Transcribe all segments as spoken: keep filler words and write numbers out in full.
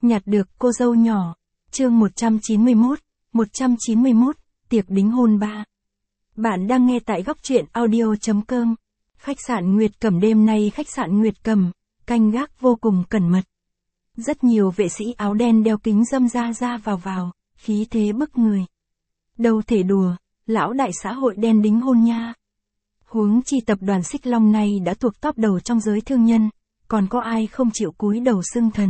Nhặt được cô dâu nhỏ. Chương một trăm chín mươi mốt, một trăm chín mươi mốt, tiệc đính hôn ba. Bạn đang nghe tại góc truyện audio chấm com. Khách sạn Nguyệt Cẩm. Đêm nay khách sạn Nguyệt Cẩm, canh gác vô cùng cẩn mật. Rất nhiều vệ sĩ áo đen đeo kính râm ra ra vào vào, khí thế bức người. Đâu thể đùa, lão đại xã hội đen đính hôn nha. Huống chi tập đoàn Xích Long này đã thuộc top đầu trong giới thương nhân, còn có ai không chịu cúi đầu xưng thần.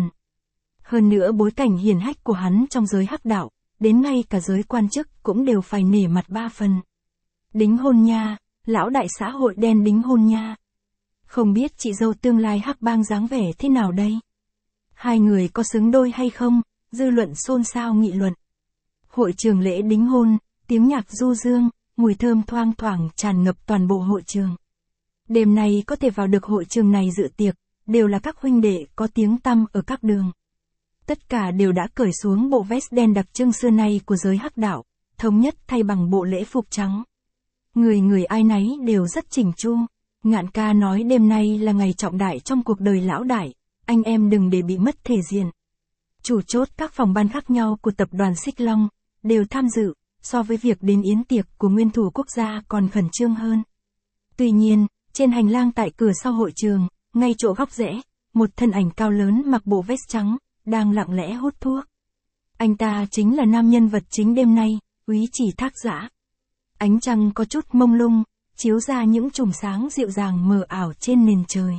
Hơn nữa bối cảnh hiển hách của hắn trong giới hắc đạo, đến ngay cả giới quan chức cũng đều phải nể mặt ba phần. Đính hôn nha, lão đại xã hội đen đính hôn nha. Không biết chị dâu tương lai hắc bang dáng vẻ thế nào đây? Hai người có xứng đôi hay không? Dư luận xôn xao nghị luận. Hội trường lễ đính hôn, tiếng nhạc du dương, mùi thơm thoang thoảng tràn ngập toàn bộ hội trường. Đêm nay có thể vào được hội trường này dự tiệc, đều là các huynh đệ có tiếng tăm ở các đường. Tất cả đều đã cởi xuống bộ vest đen đặc trưng xưa nay của giới hắc đạo, thống nhất thay bằng bộ lễ phục trắng. Người người ai nấy đều rất chỉnh chu. Ngạn ca nói đêm nay là ngày trọng đại trong cuộc đời lão đại, anh em đừng để bị mất thể diện. Chủ chốt các phòng ban khác nhau của tập đoàn Xích Long, đều tham dự, so với việc đến yến tiệc của nguyên thủ quốc gia còn khẩn trương hơn. Tuy nhiên, trên hành lang tại cửa sau hội trường, ngay chỗ góc rẽ, một thân ảnh cao lớn mặc bộ vest trắng, đang lặng lẽ hút thuốc. Anh ta chính là nam nhân vật chính đêm nay, Úy Chỉ Thác Giã. Ánh trăng có chút mông lung, chiếu ra những chùm sáng dịu dàng mờ ảo trên nền trời.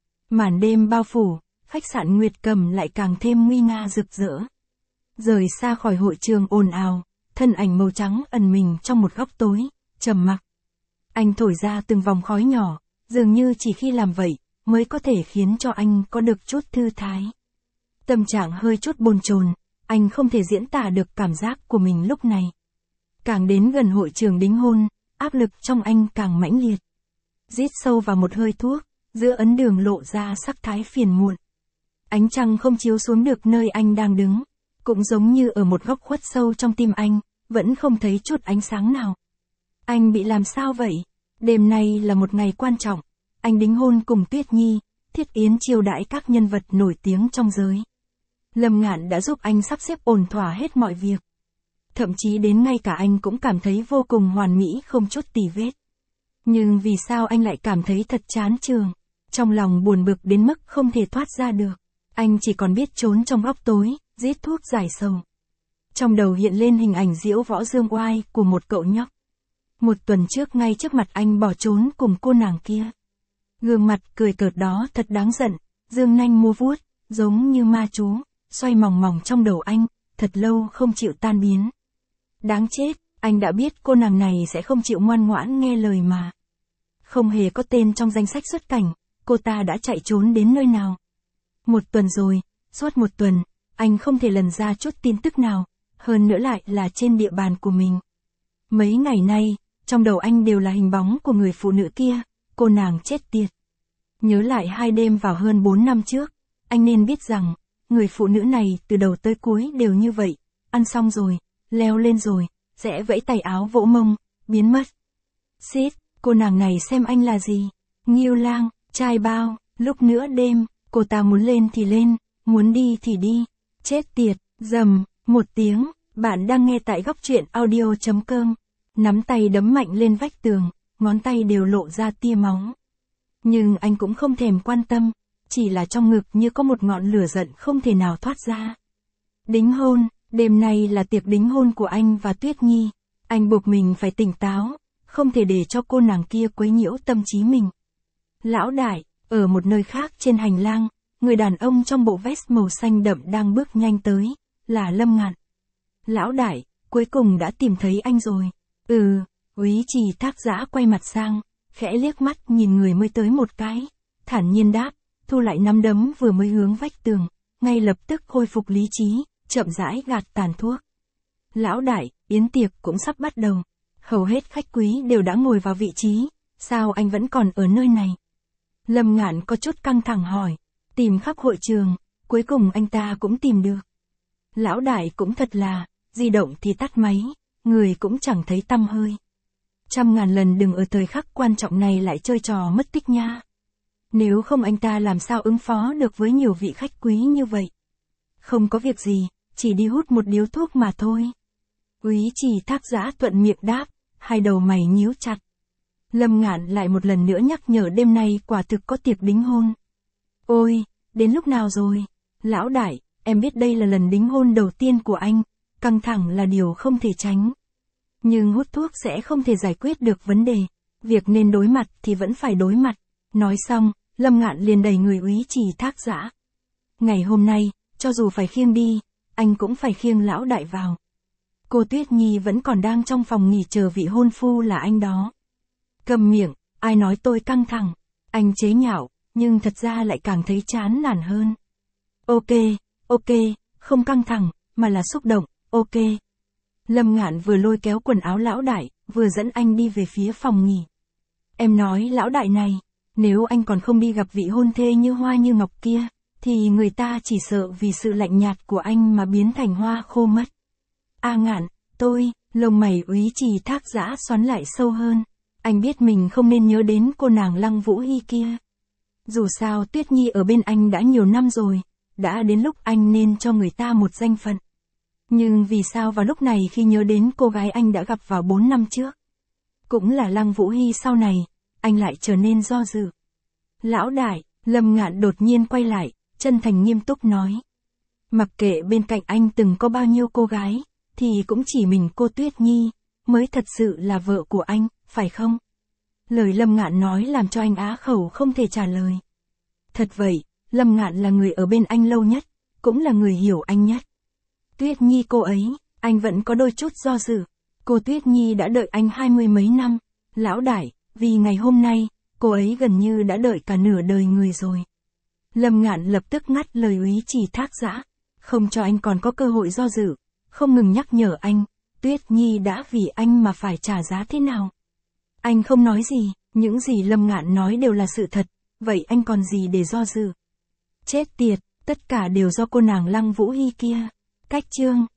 Màn đêm bao phủ, khách sạn Nguyệt Cẩm lại càng thêm nguy nga rực rỡ. Rời xa khỏi hội trường ồn ào, thân ảnh màu trắng ẩn mình trong một góc tối, trầm mặc. Anh thổi ra từng vòng khói nhỏ, dường như chỉ khi làm vậy, mới có thể khiến cho anh có được chút thư thái. Tâm trạng hơi chút bồn chồn, anh không thể diễn tả được cảm giác của mình lúc này. Càng đến gần hội trường đính hôn, áp lực trong anh càng mãnh liệt. Rít sâu vào một hơi thuốc, giữa ấn đường lộ ra sắc thái phiền muộn. Ánh trăng không chiếu xuống được nơi anh đang đứng, cũng giống như ở một góc khuất sâu trong tim anh, vẫn không thấy chút ánh sáng nào. Anh bị làm sao vậy? Đêm nay là một ngày quan trọng, anh đính hôn cùng Tuyết Nhi, thiết yến chiêu đãi các nhân vật nổi tiếng trong giới. Lâm Ngạn đã giúp anh sắp xếp ổn thỏa hết mọi việc. Thậm chí đến ngay cả anh cũng cảm thấy vô cùng hoàn mỹ không chút tì vết. Nhưng vì sao anh lại cảm thấy thật chán chường, trong lòng buồn bực đến mức không thể thoát ra được. Anh chỉ còn biết trốn trong góc tối, rít thuốc giải sầu. Trong đầu hiện lên hình ảnh Diễu Võ Dương Oai của một cậu nhóc. Một tuần trước ngay trước mặt anh bỏ trốn cùng cô nàng kia. Gương mặt cười cợt đó thật đáng giận, dương nanh múa vuốt, giống như ma chú, xoay mòng mòng trong đầu anh, thật lâu không chịu tan biến. Đáng chết, anh đã biết cô nàng này sẽ không chịu ngoan ngoãn nghe lời mà. Không hề có tên trong danh sách xuất cảnh, cô ta đã chạy trốn đến nơi nào. Một tuần rồi, suốt một tuần, anh không thể lần ra chút tin tức nào, hơn nữa lại là trên địa bàn của mình. Mấy ngày nay, trong đầu anh đều là hình bóng của người phụ nữ kia, cô nàng chết tiệt. Nhớ lại hai đêm vào hơn bốn năm trước, anh nên biết rằng, người phụ nữ này từ đầu tới cuối đều như vậy, ăn xong rồi, leo lên rồi, sẽ vẫy tay áo vỗ mông, biến mất. Xít, cô nàng này xem anh là gì? Nghiêu lang, trai bao, lúc nữa đêm, cô ta muốn lên thì lên, muốn đi thì đi. Chết tiệt, rầm, một tiếng, bạn đang nghe tại góc truyện audio chấm com. Nắm tay đấm mạnh lên vách tường, ngón tay đều lộ ra tia máu. Nhưng anh cũng không thèm quan tâm, chỉ là trong ngực như có một ngọn lửa giận không thể nào thoát ra. Đính hôn, đêm nay là tiệc đính hôn của anh và Tuyết Nhi. Anh buộc mình phải tỉnh táo, không thể để cho cô nàng kia quấy nhiễu tâm trí mình. Lão đại, ở một nơi khác trên hành lang, người đàn ông trong bộ vest màu xanh đậm đang bước nhanh tới, là Lâm Ngạn. Lão đại, cuối cùng đã tìm thấy anh rồi. Ừ, Úy Chỉ Thác Giã quay mặt sang, khẽ liếc mắt nhìn người mới tới một cái, thản nhiên đáp, thu lại nắm đấm vừa mới hướng vách tường, ngay lập tức khôi phục lý trí, chậm rãi gạt tàn thuốc. Lão đại, yến tiệc cũng sắp bắt đầu, hầu hết khách quý đều đã ngồi vào vị trí, sao anh vẫn còn ở nơi này? Lâm Ngạn có chút căng thẳng hỏi, tìm khắp hội trường, cuối cùng anh ta cũng tìm được. Lão đại cũng thật là, di động thì tắt máy, người cũng chẳng thấy tăm hơi. Trăm ngàn lần đừng ở thời khắc quan trọng này lại chơi trò mất tích nha. Nếu không anh ta làm sao ứng phó được với nhiều vị khách quý như vậy. Không có việc gì, chỉ đi hút một điếu thuốc mà thôi. Úy Trì Thác Giã thuận miệng đáp, hai đầu mày nhíu chặt. Lâm Ngạn lại một lần nữa nhắc nhở đêm nay quả thực có tiệc đính hôn. Ôi, đến lúc nào rồi? Lão đại, em biết đây là lần đính hôn đầu tiên của anh, căng thẳng là điều không thể tránh. Nhưng hút thuốc sẽ không thể giải quyết được vấn đề. Việc nên đối mặt thì vẫn phải đối mặt. Nói xong, Lâm Ngạn liền đẩy người Úy Trì Thác Giã. Ngày hôm nay, cho dù phải khiêng đi, anh cũng phải khiêng lão đại vào. Cô Tuyết Nhi vẫn còn đang trong phòng nghỉ chờ vị hôn phu là anh đó. Cầm miệng, ai nói tôi căng thẳng. Anh chế nhạo, nhưng thật ra lại càng thấy chán nản hơn. Ok, ok, không căng thẳng, mà là xúc động, ok. Lâm Ngạn vừa lôi kéo quần áo lão đại, vừa dẫn anh đi về phía phòng nghỉ. Em nói lão đại này, nếu anh còn không đi gặp vị hôn thê như hoa như ngọc kia, thì người ta chỉ sợ vì sự lạnh nhạt của anh mà biến thành hoa khô mất. A Ngạn, tôi, lông mày Úy Trì Thác Giã xoắn lại sâu hơn. Anh biết mình không nên nhớ đến cô nàng Lăng Vũ Hy kia. Dù sao Tuyết Nhi ở bên anh đã nhiều năm rồi, đã đến lúc anh nên cho người ta một danh phận. Nhưng vì sao vào lúc này khi nhớ đến cô gái anh đã gặp vào bốn năm trước, cũng là Lăng Vũ Hy sau này, anh lại trở nên do dự. Lão đại, Lâm Ngạn đột nhiên quay lại, chân thành nghiêm túc nói. Mặc kệ bên cạnh anh từng có bao nhiêu cô gái, thì cũng chỉ mình cô Tuyết Nhi, mới thật sự là vợ của anh, phải không? Lời Lâm Ngạn nói làm cho anh á khẩu không thể trả lời. Thật vậy, Lâm Ngạn là người ở bên anh lâu nhất, cũng là người hiểu anh nhất. Tuyết Nhi cô ấy, anh vẫn có đôi chút do dự. Cô Tuyết Nhi đã đợi anh hai mươi mấy năm. Lão đại, vì ngày hôm nay, cô ấy gần như đã đợi cả nửa đời người rồi. Lâm Ngạn lập tức ngắt lời Úy Trì Thác Giã, không cho anh còn có cơ hội do dự, không ngừng nhắc nhở anh, Tuyết Nhi đã vì anh mà phải trả giá thế nào. Anh không nói gì, những gì Lâm Ngạn nói đều là sự thật, vậy anh còn gì để do dự? Chết tiệt, tất cả đều do cô nàng Lăng Vũ Hy kia. Cách chương